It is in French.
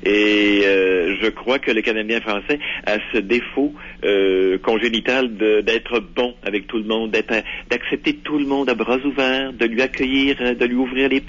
Et je crois que le Canadien français a ce défaut congénital d'être bon avec tout le monde, d'accepter tout le monde à bras ouverts, de lui accueillir, de lui ouvrir les